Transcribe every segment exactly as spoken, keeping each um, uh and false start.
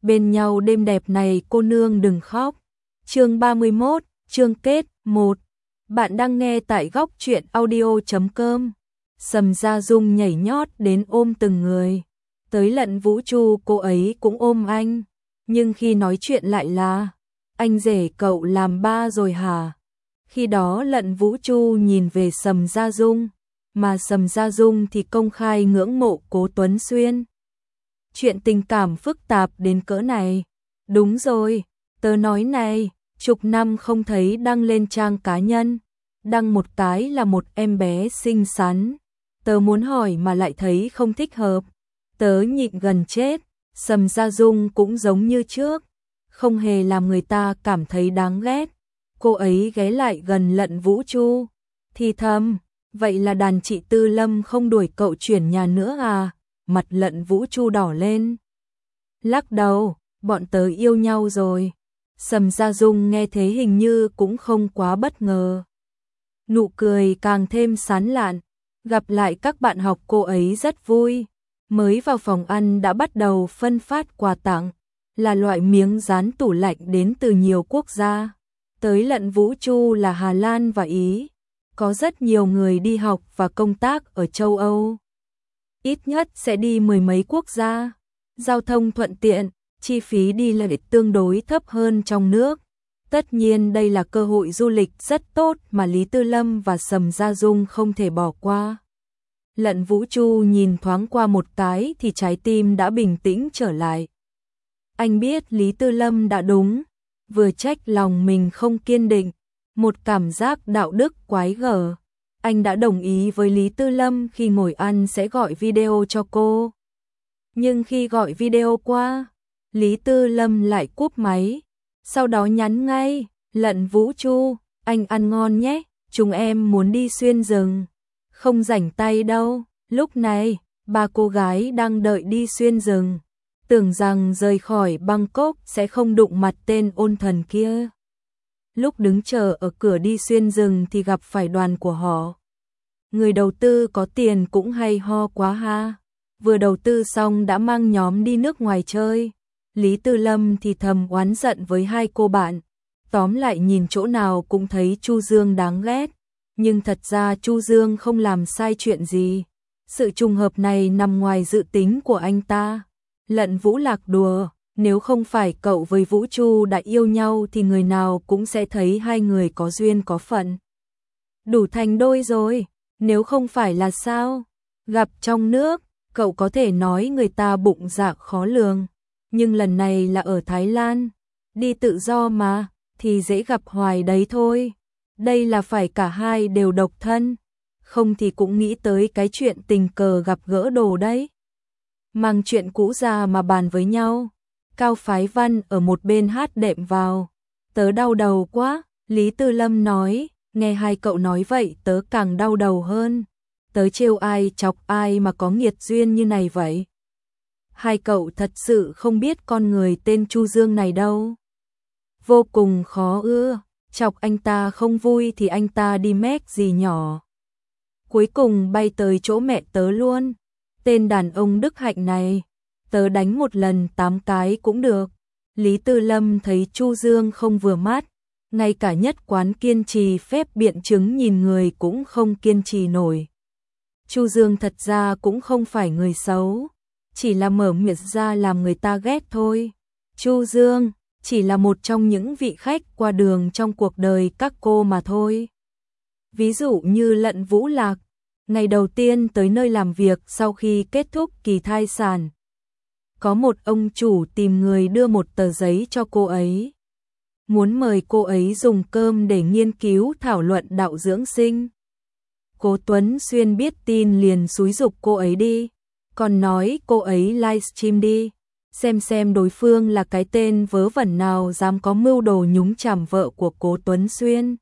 bên nhau đêm đẹp này cô nương đừng khóc. Chương ba mươi mốt, chương kết một. Bạn đang nghe tại góc truyện audio chấm com. Sầm Gia Dung nhảy nhót đến ôm từng người. Tới Lận Vũ Chu cô ấy cũng ôm anh, nhưng khi nói chuyện lại là anh rể cậu làm ba rồi hả? Khi đó Lận Vũ Chu nhìn về Sầm Gia Dung, mà Sầm Gia Dung thì công khai ngưỡng mộ Cố Tuấn Xuyên. Chuyện tình cảm phức tạp đến cỡ này. Đúng rồi, tớ nói này, chục năm không thấy đăng lên trang cá nhân, đăng một cái là một em bé xinh xắn. Tớ muốn hỏi mà lại thấy không thích hợp. Tớ nhịn gần chết. Sầm Gia Dung cũng giống như trước, không hề làm người ta cảm thấy đáng ghét. Cô ấy ghé lại gần Lận Vũ Chu, thì thầm, vậy là đàn chị Tư Lâm không đuổi cậu chuyển nhà nữa à? Mặt Lận Vũ Chu đỏ lên. Lắc đầu, bọn tớ yêu nhau rồi. Sầm Gia Dung nghe thế hình như cũng không quá bất ngờ. Nụ cười càng thêm sán lạn. Gặp lại các bạn học cô ấy rất vui. Mới vào phòng ăn đã bắt đầu phân phát quà tặng, là loại miếng dán tủ lạnh đến từ nhiều quốc gia. Tới Lận Vũ Chu là Hà Lan và Ý. Có rất nhiều người đi học và công tác ở châu Âu. Ít nhất sẽ đi mười mấy quốc gia. Giao thông thuận tiện, chi phí đi lại tương đối thấp hơn trong nước. Tất nhiên đây là cơ hội du lịch rất tốt mà Lý Tư Lâm và Sầm Gia Dung không thể bỏ qua. Lận Vũ Chu nhìn thoáng qua một cái thì trái tim đã bình tĩnh trở lại. Anh biết Lý Tư Lâm đã đúng, vừa trách lòng mình không kiên định, một cảm giác đạo đức quái gở. Anh đã đồng ý với Lý Tư Lâm khi ngồi ăn sẽ gọi video cho cô. Nhưng khi gọi video qua, Lý Tư Lâm lại cúp máy, sau đó nhắn ngay, Lận Vũ Chu, anh ăn ngon nhé, chúng em muốn đi xuyên rừng. Không rảnh tay đâu. Lúc này, ba cô gái đang đợi đi xuyên rừng, tưởng rằng rời khỏi Bangkok sẽ không đụng mặt tên ôn thần kia. Lúc đứng chờ ở cửa đi xuyên rừng thì gặp phải đoàn của họ. Người đầu tư có tiền cũng hay ho quá ha. Vừa đầu tư xong đã mang nhóm đi nước ngoài chơi. Lý Tư Lâm thì thầm oán giận với hai cô bạn. Tóm lại nhìn chỗ nào cũng thấy Chu Dương đáng ghét. Nhưng thật ra Chu Dương không làm sai chuyện gì. Sự trùng hợp này nằm ngoài dự tính của anh ta. Lận Vũ Lạc đùa, nếu không phải cậu với Vũ Chu đã yêu nhau thì người nào cũng sẽ thấy hai người có duyên có phận. Đủ thành đôi rồi, nếu không phải là sao? Gặp trong nước, cậu có thể nói người ta bụng dạ khó lường. Nhưng lần này là ở Thái Lan, đi tự do mà, thì dễ gặp hoài đấy thôi. Đây là phải cả hai đều độc thân, không thì cũng nghĩ tới cái chuyện tình cờ gặp gỡ đồ đấy. Mang chuyện cũ ra mà bàn với nhau. Cao Phái Văn ở một bên hát đệm vào. Tớ đau đầu quá, Lý Tư Lâm nói, nghe hai cậu nói vậy tớ càng đau đầu hơn. Tớ trêu ai chọc ai mà có nghiệt duyên như này vậy. Hai cậu thật sự không biết con người tên Chu Dương này đâu. Vô cùng khó ưa. Chọc anh ta không vui thì anh ta đi mét gì nhỏ. Cuối cùng bay tới chỗ mẹ tớ luôn. Tên đàn ông đức hạnh này, tớ đánh một lần tám cái cũng được. Lý Tư Lâm thấy Chu Dương không vừa mắt, ngay cả nhất quán kiên trì phép biện chứng nhìn người cũng không kiên trì nổi. Chu Dương thật ra cũng không phải người xấu, chỉ là mở miệng ra làm người ta ghét thôi. Chu Dương chỉ là một trong những vị khách qua đường trong cuộc đời các cô mà thôi. Ví dụ như Lận Vũ Lạc, ngày đầu tiên tới nơi làm việc sau khi kết thúc kỳ thai sản. Có một ông chủ tìm người đưa một tờ giấy cho cô ấy. Muốn mời cô ấy dùng cơm để nghiên cứu thảo luận đạo dưỡng sinh. Cố Tuấn Xuyên biết tin liền xúi giục cô ấy đi, còn nói cô ấy livestream đi. Xem xem đối phương là cái tên vớ vẩn nào dám có mưu đồ nhúng chàm vợ của Cố Tuấn Xuyên.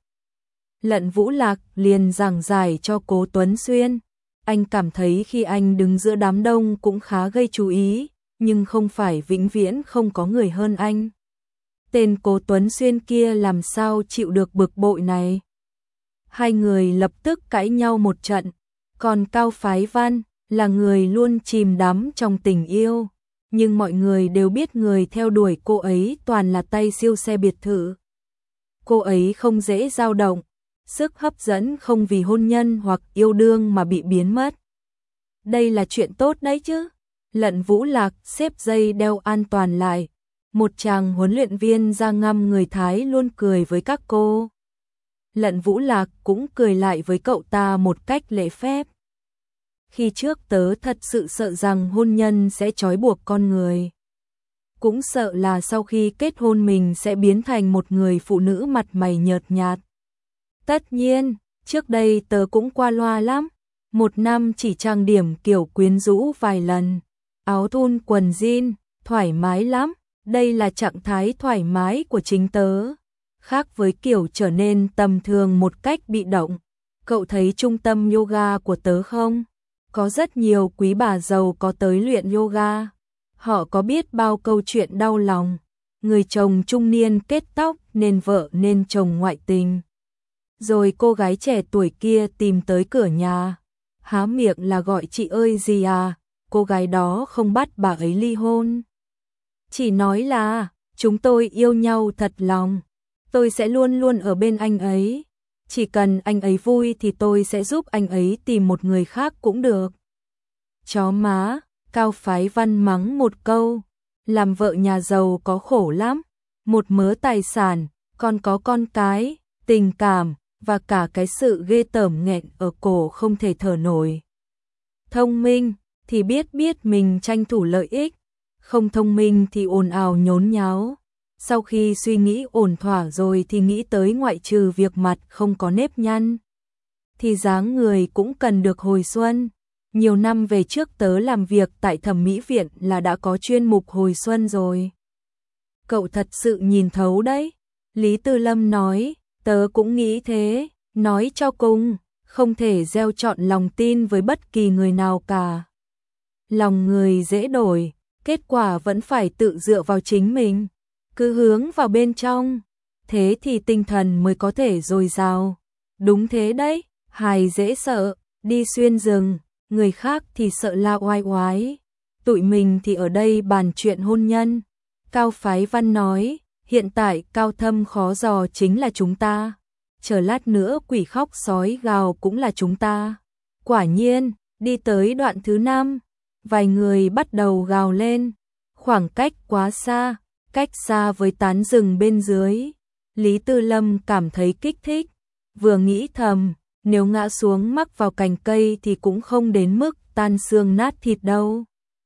Lận Vũ Lạc liền giảng giải cho Cố Tuấn Xuyên. Anh cảm thấy khi anh đứng giữa đám đông cũng khá gây chú ý, nhưng không phải vĩnh viễn không có người hơn anh. Tên Cố Tuấn Xuyên kia làm sao chịu được bực bội này. Hai người lập tức cãi nhau một trận, còn Cao Phái Văn là người luôn chìm đắm trong tình yêu. nhưng mọi người đều biết người theo đuổi cô ấy toàn là tay siêu xe biệt thự. Cô ấy không dễ dao động, sức hấp dẫn không vì hôn nhân hoặc yêu đương mà bị biến mất. Đây là chuyện tốt đấy chứ. Lận Vũ Lạc xếp dây đeo an toàn lại. Một chàng huấn luyện viên da ngăm người Thái luôn cười với các cô. Lận Vũ Lạc cũng cười lại với cậu ta một cách lễ phép. Khi trước tớ thật sự sợ rằng hôn nhân sẽ trói buộc con người. Cũng sợ là sau khi kết hôn mình sẽ biến thành một người phụ nữ mặt mày nhợt nhạt. Tất nhiên, trước đây tớ cũng qua loa lắm. Một năm chỉ trang điểm kiểu quyến rũ vài lần. Áo thun quần jean, thoải mái lắm. Đây là trạng thái thoải mái của chính tớ. Khác với kiểu trở nên tầm thường một cách bị động. Cậu thấy trung tâm yoga của tớ không? Có rất nhiều quý bà giàu có tới luyện yoga. Họ có biết bao câu chuyện đau lòng. Người chồng trung niên kết tóc nên vợ nên chồng ngoại tình. Rồi cô gái trẻ tuổi kia tìm tới cửa nhà. Há miệng là gọi chị ơi gì à. Cô gái đó không bắt bà ấy ly hôn. Chỉ nói là chúng tôi yêu nhau thật lòng. Tôi sẽ luôn luôn ở bên anh ấy. Chỉ cần anh ấy vui thì tôi sẽ giúp anh ấy tìm một người khác cũng được. Chó má, Cao Phái Văn mắng một câu. Làm vợ nhà giàu có khổ lắm. Một mớ tài sản, còn có con cái, tình cảm, và cả cái sự ghê tởm nghẹn ở cổ không thể thở nổi. Thông minh thì biết biết mình tranh thủ lợi ích. Không thông minh thì ồn ào nhốn nháo. Sau khi suy nghĩ ổn thỏa rồi thì nghĩ tới ngoại trừ việc mặt không có nếp nhăn. Thì dáng người cũng cần được hồi xuân. Nhiều năm về trước tớ làm việc tại thẩm mỹ viện là đã có chuyên mục hồi xuân rồi. Cậu thật sự nhìn thấu đấy. Lý Tư Lâm nói, tớ cũng nghĩ thế. Nói cho cùng, không thể gieo chọn lòng tin với bất kỳ người nào cả. Lòng người dễ đổi, kết quả vẫn phải tự dựa vào chính mình. Cứ hướng vào bên trong, thế thì tinh thần mới có thể dồi dào. Đúng thế đấy, hài dễ sợ, đi xuyên rừng, người khác thì sợ la oai oái. Tụi mình thì ở đây bàn chuyện hôn nhân. Cao Phái Văn nói, hiện tại cao thâm khó dò chính là chúng ta. Chờ lát nữa quỷ khóc sói gào cũng là chúng ta. Quả nhiên, đi tới đoạn thứ năm, vài người bắt đầu gào lên. Khoảng cách quá xa, cách xa với tán rừng bên dưới. Lý Tư Lâm cảm thấy kích thích, vừa nghĩ thầm, nếu ngã xuống mắc vào cành cây thì cũng không đến mức tan xương nát thịt đâu.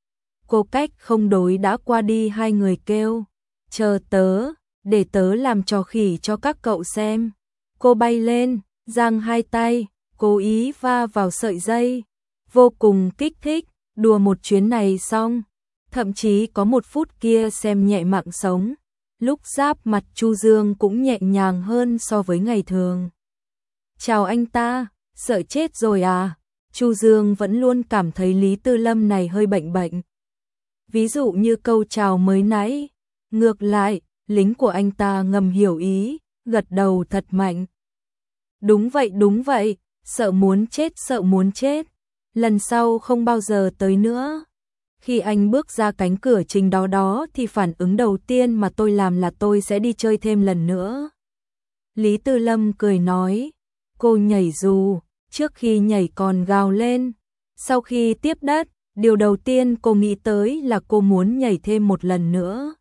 Cô cách không đối đã qua đi, hai người kêu, chờ tớ, để tớ làm trò khỉ cho các cậu xem. Cô bay lên, giang hai tay, cố ý va vào sợi dây, vô cùng kích thích, đùa một chuyến này xong. Thậm chí có một phút kia xem nhẹ mạng sống, lúc giáp mặt Chu Dương cũng nhẹ nhàng hơn so với ngày thường. Chào anh ta, sợ chết rồi à? Chu Dương vẫn luôn cảm thấy Lý Tư Lâm này hơi bệnh bệnh. Ví dụ như câu chào mới nãy, ngược lại, lính của anh ta ngầm hiểu ý, gật đầu thật mạnh. Đúng vậy đúng vậy, sợ muốn chết sợ muốn chết, lần sau không bao giờ tới nữa. Khi anh bước ra cánh cửa chính đó đó thì phản ứng đầu tiên mà tôi làm là tôi sẽ đi chơi thêm lần nữa. Lý Tư Lâm cười nói, cô nhảy dù, trước khi nhảy còn gào lên. Sau khi tiếp đất, điều đầu tiên cô nghĩ tới là cô muốn nhảy thêm một lần nữa.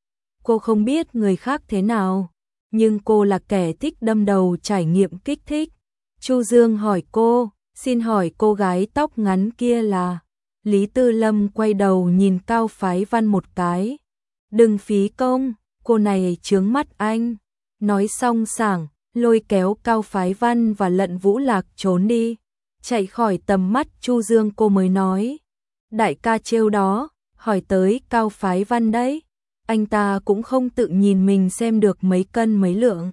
Cô không biết người khác thế nào, nhưng cô là kẻ thích đâm đầu trải nghiệm kích thích. Chu Dương hỏi cô, xin hỏi cô gái tóc ngắn kia là... Lý Tư Lâm quay đầu nhìn Cao Phái Văn một cái. Đừng phí công, cô này chướng mắt anh. Nói xong sảng, lôi kéo Cao Phái Văn và Lận Vũ Lạc trốn đi. Chạy khỏi tầm mắt Chu Dương cô mới nói. Đại ca trêu đó, hỏi tới Cao Phái Văn đấy. Anh ta cũng không tự nhìn mình xem được mấy cân mấy lượng.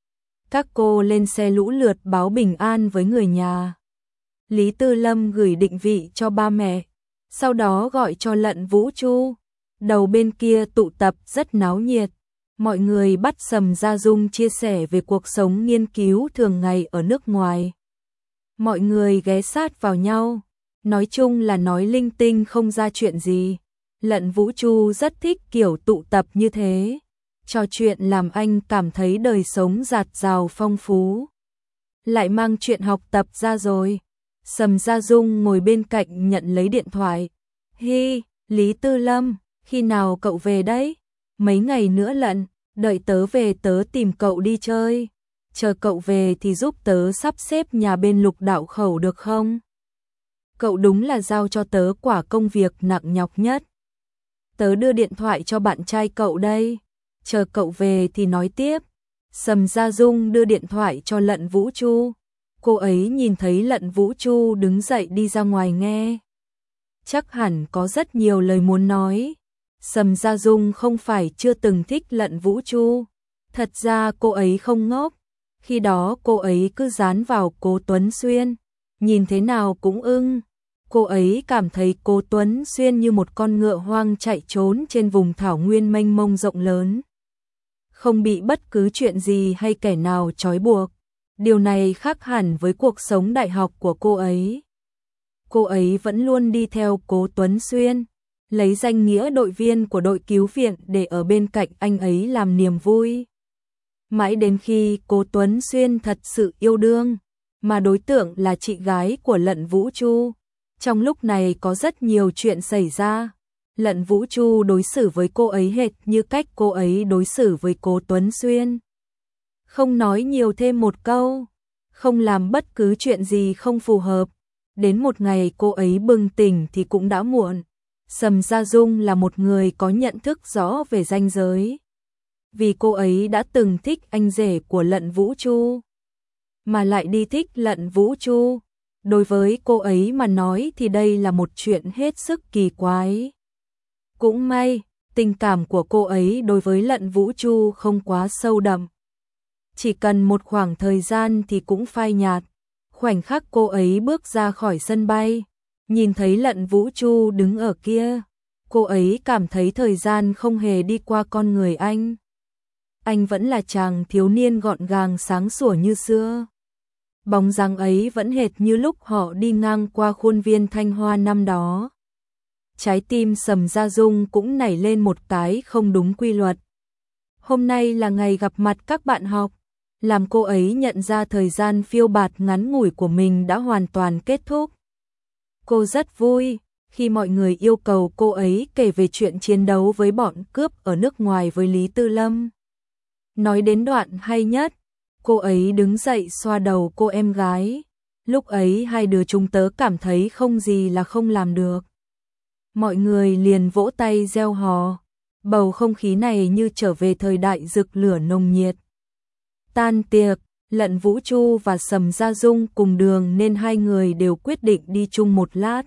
Các cô lên xe lũ lượt báo bình an với người nhà. Lý Tư Lâm gửi định vị cho ba mẹ. Sau đó gọi cho Lận Vũ Chu. Đầu bên kia tụ tập rất náo nhiệt. Mọi người bắt Sầm Gia Dung chia sẻ về cuộc sống nghiên cứu thường ngày ở nước ngoài. Mọi người ghé sát vào nhau. Nói chung là nói linh tinh không ra chuyện gì. Lận Vũ Chu rất thích kiểu tụ tập như thế. Trò chuyện làm anh cảm thấy đời sống dạt dào phong phú. Lại mang chuyện học tập ra rồi. Sầm Gia Dung ngồi bên cạnh nhận lấy điện thoại. Hi, Lý Tư Lâm, khi nào cậu về đấy? Mấy ngày nữa lận, đợi tớ về tớ tìm cậu đi chơi. Chờ cậu về thì giúp tớ sắp xếp nhà bên Lục Đạo Khẩu được không? Cậu đúng là giao cho tớ quả công việc nặng nhọc nhất. Tớ đưa điện thoại cho bạn trai cậu đây. Chờ cậu về thì nói tiếp. Sầm Gia Dung đưa điện thoại cho Lận Vũ Chu. Cô ấy nhìn thấy Lận Vũ Chu đứng dậy đi ra ngoài nghe. Chắc hẳn có rất nhiều lời muốn nói. Sầm Gia Dung không phải chưa từng thích Lận Vũ Chu. Thật ra cô ấy không ngốc. Khi đó cô ấy cứ dán vào Cố Tuấn Xuyên. Nhìn thế nào cũng ưng. Cô ấy cảm thấy Cố Tuấn Xuyên như một con ngựa hoang chạy trốn trên vùng thảo nguyên mênh mông rộng lớn. Không bị bất cứ chuyện gì hay kẻ nào trói buộc. Điều này khác hẳn với cuộc sống đại học của cô ấy. Cô ấy vẫn luôn đi theo Cố Tuấn Xuyên, lấy danh nghĩa đội viên của đội cứu viện để ở bên cạnh anh ấy làm niềm vui. Mãi đến khi Cố Tuấn Xuyên thật sự yêu đương, mà đối tượng là chị gái của Lận Vũ Chu. Trong lúc này có rất nhiều chuyện xảy ra. Lận Vũ Chu đối xử với cô ấy hệt như cách cô ấy đối xử với Cố Tuấn Xuyên. Không nói nhiều thêm một câu, không làm bất cứ chuyện gì không phù hợp. Đến một ngày cô ấy bừng tỉnh thì cũng đã muộn. Sầm Gia Dung là một người có nhận thức rõ về ranh giới. Vì cô ấy đã từng thích anh rể của Lận Vũ Chu, mà lại đi thích Lận Vũ Chu. Đối với cô ấy mà nói thì đây là một chuyện hết sức kỳ quái. Cũng may, tình cảm của cô ấy đối với Lận Vũ Chu không quá sâu đậm. Chỉ cần một khoảng thời gian thì cũng phai nhạt. Khoảnh khắc cô ấy bước ra khỏi sân bay, nhìn thấy Lận Vũ Chu đứng ở kia, cô ấy cảm thấy thời gian không hề đi qua con người anh. Anh vẫn là chàng thiếu niên gọn gàng sáng sủa như xưa. Bóng dáng ấy vẫn hệt như lúc họ đi ngang qua khuôn viên Thanh Hoa năm đó. Trái tim Sầm Gia Dung cũng nảy lên một cái không đúng quy luật. Hôm nay là ngày gặp mặt các bạn học, làm cô ấy nhận ra thời gian phiêu bạt ngắn ngủi của mình đã hoàn toàn kết thúc. Cô rất vui khi mọi người yêu cầu cô ấy kể về chuyện chiến đấu với bọn cướp ở nước ngoài với Lý Tư Lâm. Nói đến đoạn hay nhất, cô ấy đứng dậy xoa đầu cô em gái. Lúc ấy hai đứa chúng tớ cảm thấy không gì là không làm được. Mọi người liền vỗ tay reo hò. Bầu không khí này như trở về thời đại rực lửa nồng nhiệt. Tan tiệc, Lận Vũ Chu và Sầm Gia Dung cùng đường nên hai người đều quyết định đi chung một lát.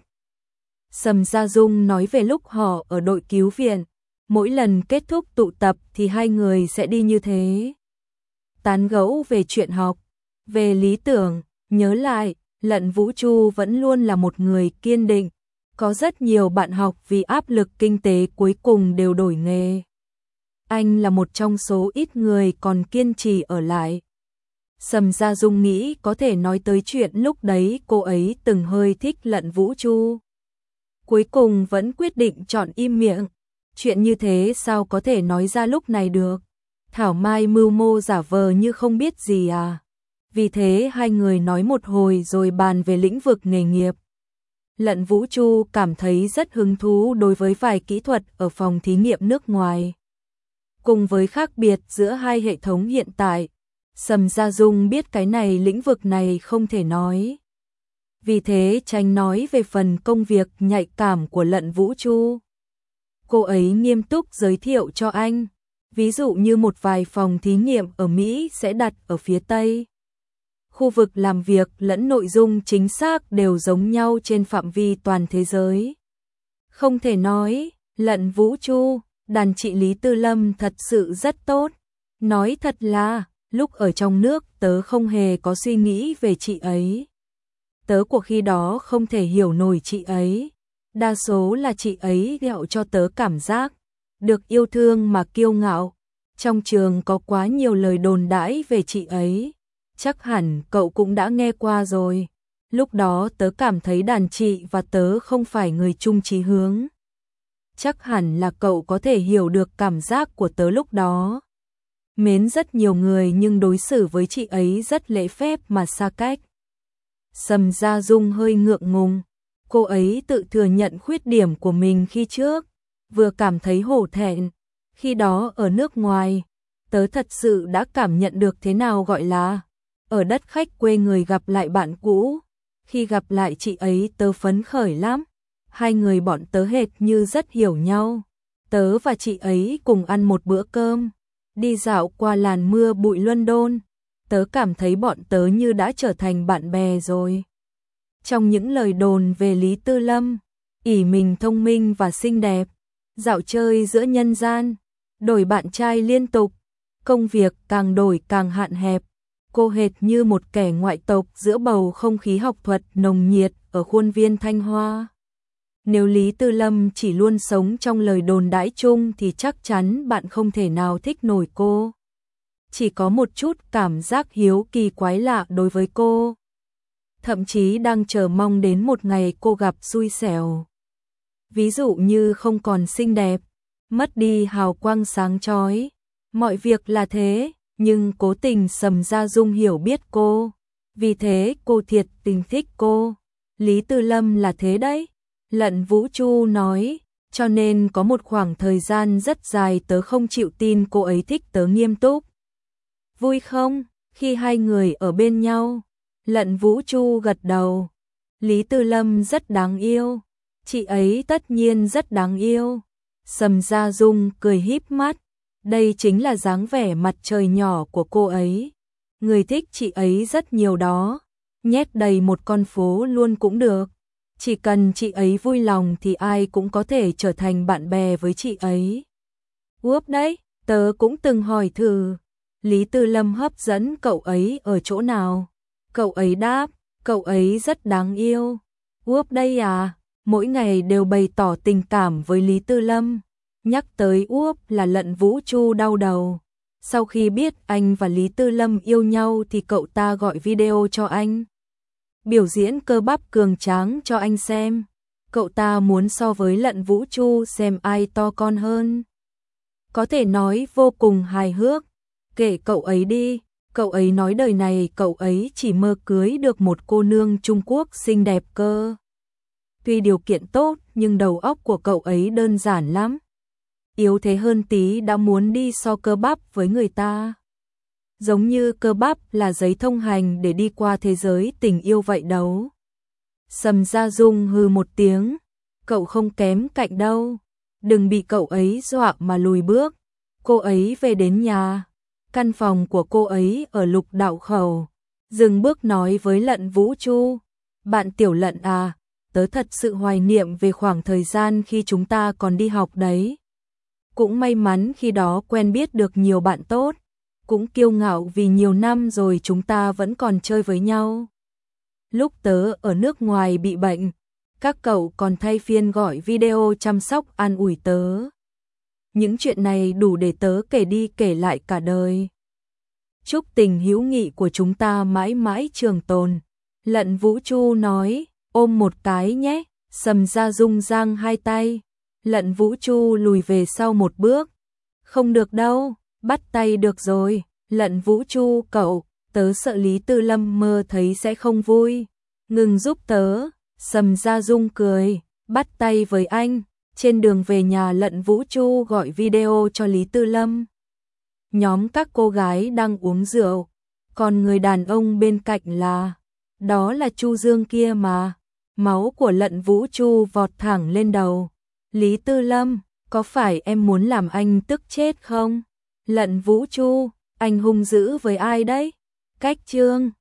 Sầm Gia Dung nói về lúc họ ở đội cứu viện, mỗi lần kết thúc tụ tập thì hai người sẽ đi như thế. Tán gẫu về chuyện học, về lý tưởng, nhớ lại, Lận Vũ Chu vẫn luôn là một người kiên định. Có rất nhiều bạn học vì áp lực kinh tế cuối cùng đều đổi nghề. Anh là một trong số ít người còn kiên trì ở lại. Sầm Gia Dung nghĩ có thể nói tới chuyện lúc đấy cô ấy từng hơi thích Lận Vũ Chu. Cuối cùng vẫn quyết định chọn im miệng. Chuyện như thế sao có thể nói ra lúc này được? Thảo Mai mưu mô giả vờ như không biết gì à? Vì thế hai người nói một hồi rồi bàn về lĩnh vực nghề nghiệp. Lận Vũ Chu cảm thấy rất hứng thú đối với vài kỹ thuật ở phòng thí nghiệm nước ngoài. Cùng với khác biệt giữa hai hệ thống hiện tại, Sầm Gia Dung biết cái này lĩnh vực này không thể nói. Vì thế tránh nói về phần công việc nhạy cảm của Lận Vũ Chu. Cô ấy nghiêm túc giới thiệu cho anh, ví dụ như một vài phòng thí nghiệm ở Mỹ sẽ đặt ở phía Tây. Khu vực làm việc lẫn nội dung chính xác đều giống nhau trên phạm vi toàn thế giới. Không thể nói, Lận Vũ Chu, đàn chị Lý Tư Lâm thật sự rất tốt. Nói thật là, lúc ở trong nước tớ không hề có suy nghĩ về chị ấy. Tớ của khi đó không thể hiểu nổi chị ấy. Đa số là chị ấy gẹo cho tớ cảm giác được yêu thương mà kiêu ngạo. Trong trường có quá nhiều lời đồn đãi về chị ấy. Chắc hẳn cậu cũng đã nghe qua rồi. Lúc đó tớ cảm thấy đàn chị và tớ không phải người chung chí hướng. chắc hẳn là cậu có thể hiểu được cảm giác của tớ lúc đó. Mến rất nhiều người nhưng đối xử với chị ấy rất lễ phép mà xa cách. Sầm Gia Dung hơi ngượng ngùng, cô ấy tự thừa nhận khuyết điểm của mình khi trước, vừa cảm thấy hổ thẹn. Khi đó ở nước ngoài, tớ thật sự đã cảm nhận được thế nào gọi là ở đất khách quê người gặp lại bạn cũ. Khi gặp lại chị ấy tớ phấn khởi lắm, hai người bọn tớ hệt như rất hiểu nhau. Tớ và chị ấy cùng ăn một bữa cơm, đi dạo qua làn mưa bụi London, tớ cảm thấy bọn tớ như đã trở thành bạn bè rồi. Trong những lời đồn về Lý Tư Lâm, ỷ mình thông minh và xinh đẹp, dạo chơi giữa nhân gian, đổi bạn trai liên tục, công việc càng đổi càng hạn hẹp, cô hệt như một kẻ ngoại tộc giữa bầu không khí học thuật nồng nhiệt ở khuôn viên Thanh Hoa. Nếu Lý Tư Lâm chỉ luôn sống trong lời đồn đãi chung thì chắc chắn bạn không thể nào thích nổi cô. Chỉ có một chút cảm giác hiếu kỳ quái lạ đối với cô. Thậm chí đang chờ mong đến một ngày cô gặp xui xẻo. Ví dụ như không còn xinh đẹp, mất đi hào quang sáng chói. Mọi việc là thế, nhưng cố tình Sầm Gia Dung hiểu biết cô. Vì thế cô thiệt tình thích cô. Lý Tư Lâm là thế đấy. Lận Vũ Chu nói, cho nên có một khoảng thời gian rất dài tớ không chịu tin cô ấy thích tớ nghiêm túc. Vui không, khi hai người ở bên nhau? Lận Vũ Chu gật đầu. Lý Tư Lâm rất đáng yêu. Chị ấy tất nhiên rất đáng yêu. Sầm Gia Dung cười híp mắt. Đây chính là dáng vẻ mặt trời nhỏ của cô ấy. Người thích chị ấy rất nhiều đó. Nhét đầy một con phố luôn cũng được. Chỉ cần chị ấy vui lòng thì ai cũng có thể trở thành bạn bè với chị ấy. Úp đấy, tớ cũng từng hỏi thử. Lý Tư Lâm hấp dẫn cậu ấy ở chỗ nào? Cậu ấy đáp, cậu ấy rất đáng yêu. Úp đây à, mỗi ngày đều bày tỏ tình cảm với Lý Tư Lâm. Nhắc tới Úp là Lận Vũ Chu đau đầu. Sau khi biết anh và Lý Tư Lâm yêu nhau thì cậu ta gọi video cho anh. Biểu diễn cơ bắp cường tráng cho anh xem. Cậu ta muốn so với Lận Vũ Chu xem ai to con hơn. Có thể nói vô cùng hài hước. Kể cậu ấy đi, cậu ấy nói đời này cậu ấy chỉ mơ cưới được một cô nương Trung Quốc xinh đẹp cơ. Tuy điều kiện tốt nhưng đầu óc của cậu ấy đơn giản lắm. Yếu thế hơn tí đã muốn đi so cơ bắp với người ta. Giống như cơ bắp là giấy thông hành để đi qua thế giới tình yêu vậy đâu. Sầm Gia Dung hừ một tiếng, cậu không kém cạnh đâu, đừng bị cậu ấy dọa mà lùi bước. Cô ấy về đến nhà, căn phòng của cô ấy ở Lục Đạo Khẩu, dừng bước nói với Lận Vũ Chu, bạn Tiểu Lận à, tớ thật sự hoài niệm về khoảng thời gian khi chúng ta còn đi học đấy. Cũng may mắn khi đó quen biết được nhiều bạn tốt. Cũng kiêu ngạo vì nhiều năm rồi chúng ta vẫn còn chơi với nhau. Lúc tớ ở nước ngoài bị bệnh, các cậu còn thay phiên gọi video chăm sóc an ủi tớ. Những chuyện này đủ để tớ kể đi kể lại cả đời. Chúc tình hữu nghị của chúng ta mãi mãi trường tồn. Lận Vũ Chu nói, ôm một cái nhé. Sầm Gia Dung giang hai tay. Lận Vũ Chu lùi về sau một bước. Không được đâu. Bắt tay được rồi, Lận Vũ Chu cậu, tớ sợ Lý Tư Lâm mơ thấy sẽ không vui. Ngừng giúp tớ, Sầm Gia Dung cười, bắt tay với anh. Trên đường về nhà Lận Vũ Chu gọi video cho Lý Tư Lâm. Nhóm các cô gái đang uống rượu, còn người đàn ông bên cạnh là, đó là Chu Dương kia mà. Máu của Lận Vũ Chu vọt thẳng lên đầu. Lý Tư Lâm, có phải em muốn làm anh tức chết không? Lận Vũ Chu, anh hung dữ với ai đấy? Cách Trương,